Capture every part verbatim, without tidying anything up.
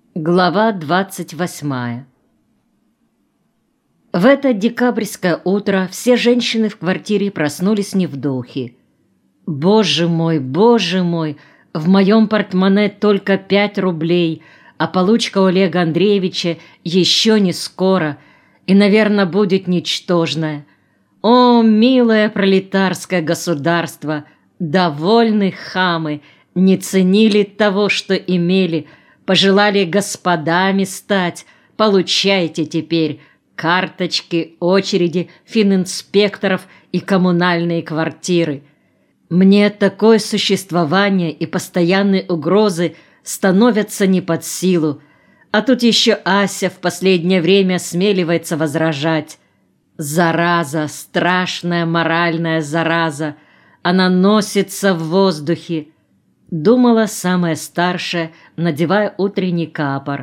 Глава двадцать восьмая. В это декабрьское утро все женщины в квартире проснулись не в духе. «Боже мой, боже мой, в моем портмоне только пять рублей, а получка у Олега Андреевича еще не скоро и, наверное, будет ничтожная. О, милое пролетарское государство, довольны хамы, не ценили того, что имели, пожелали господами стать, получайте теперь карточки, очереди, фининспекторов и коммунальные квартиры. Мне такое существование и постоянные угрозы становятся не под силу, а тут еще Ася в последнее время осмеливается возражать. Зараза, страшная моральная зараза, она носится в воздухе», — думала самая старшая, надевая утренний капор.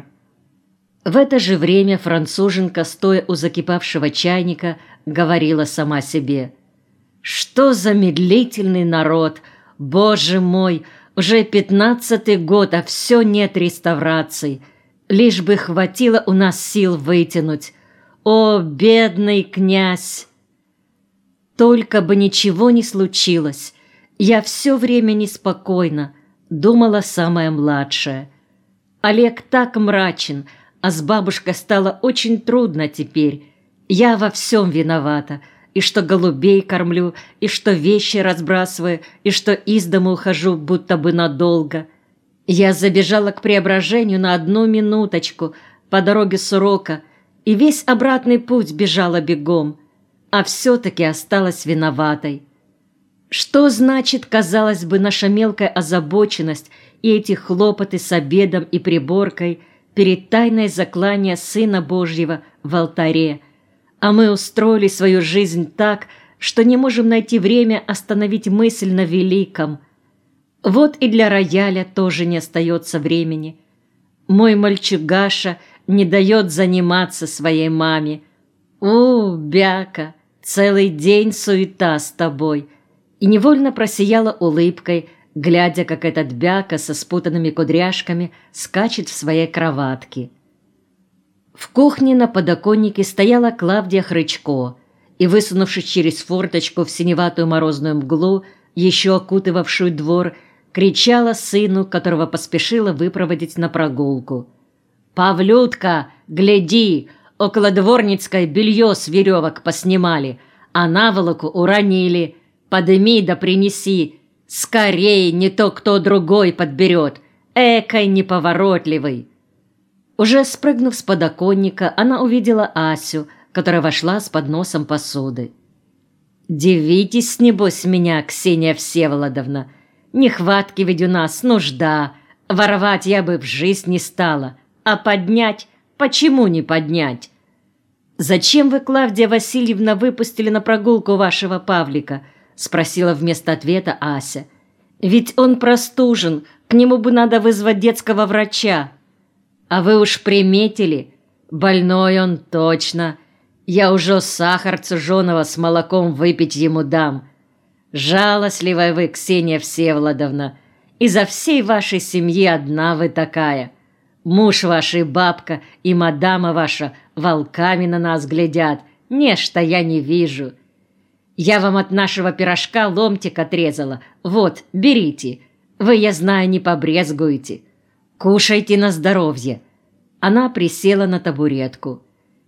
В это же время француженка, стоя у закипавшего чайника, говорила сама себе: «Что за медлительный народ! Боже мой, уже пятнадцатый год, а все нет реставраций. Лишь бы хватило у нас сил вытянуть. О, бедный князь! Только бы ничего не случилось. Я все время неспокойна», — думала самая младшая. «Олег так мрачен, а с бабушкой стало очень трудно теперь. Я во всем виновата, и что голубей кормлю, и что вещи разбрасываю, и что из дома ухожу будто бы надолго. Я забежала к Преображению на одну минуточку по дороге с урока, и весь обратный путь бежала бегом, а все-таки осталась виноватой. Что значит, казалось бы, наша мелкая озабоченность и эти хлопоты с обедом и приборкой перед тайной заклания Сына Божьего в алтаре, а мы устроили свою жизнь так, что не можем найти время остановить мысль на великом. Вот и для рояля тоже не остается времени. Мой мальчугаша не дает заниматься своей маме. У, Бяка, целый день суета с тобой». И невольно просияла улыбкой, глядя, как этот Бяка со спутанными кудряшками скачет в своей кроватке. В кухне на подоконнике стояла Клавдия Хрычко и, высунувшись через форточку в синеватую морозную мглу, еще окутывавшую двор, кричала сыну, которого поспешила выпроводить на прогулку: «Павлютка, гляди, около Дворницкой белье с веревок поснимали, а наволоку уронили. Подыми да принеси, скорей, не то кто другой подберет, экой неповоротливый». Уже спрыгнув с подоконника, она увидела Асю, которая вошла с подносом посуды. «Дивитесь, небось, меня, Ксения Всеволодовна, нехватки ведь у нас, нужда, воровать я бы в жизнь не стала, а поднять, почему не поднять? Зачем вы, Клавдия Васильевна, выпустили на прогулку вашего Павлика?» — спросила вместо ответа Ася. «Ведь он простужен, к нему бы надо вызвать детского врача». «А вы уж приметили? Больной он точно. Я уже сахар цуженого с молоком выпить ему дам. Жалостливая вы, Ксения Всеволодовна. Изо всей вашей семьи одна вы такая. Муж ваш и бабка, и мадама ваша волками на нас глядят. Нечто я не вижу. Я вам от нашего пирожка ломтик отрезала. Вот, берите. Вы, я знаю, не побрезгуете. Кушайте на здоровье». Она присела на табуретку.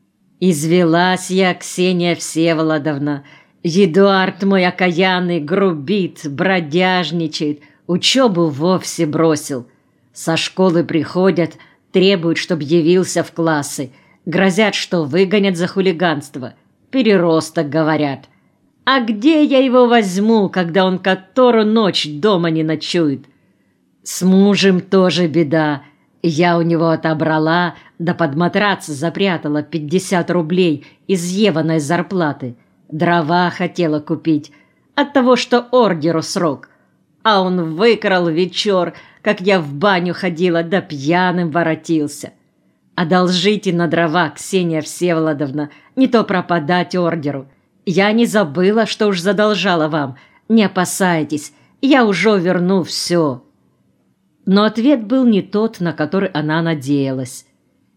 «Извелась я, Ксения Всеволодовна. Эдуард мой окаянный грубит, бродяжничает, учебу вовсе бросил. Со школы приходят, требуют, чтоб явился в классы, грозят, что выгонят за хулиганство. Переросток, говорят. А где я его возьму, когда он которую ночь дома не ночует? С мужем тоже беда. Я у него отобрала, да под матрац запрятала пятьдесят рублей из Еваной зарплаты. Дрова хотела купить, от того, что ордеру срок. А он выкрал вечер, как я в баню ходила, да пьяным воротился. Одолжите на дрова, Ксения Всеволодовна, не то пропадать ордеру. Я не забыла, что уж задолжала вам. Не опасайтесь, я уже верну все». Но ответ был не тот, на который она надеялась.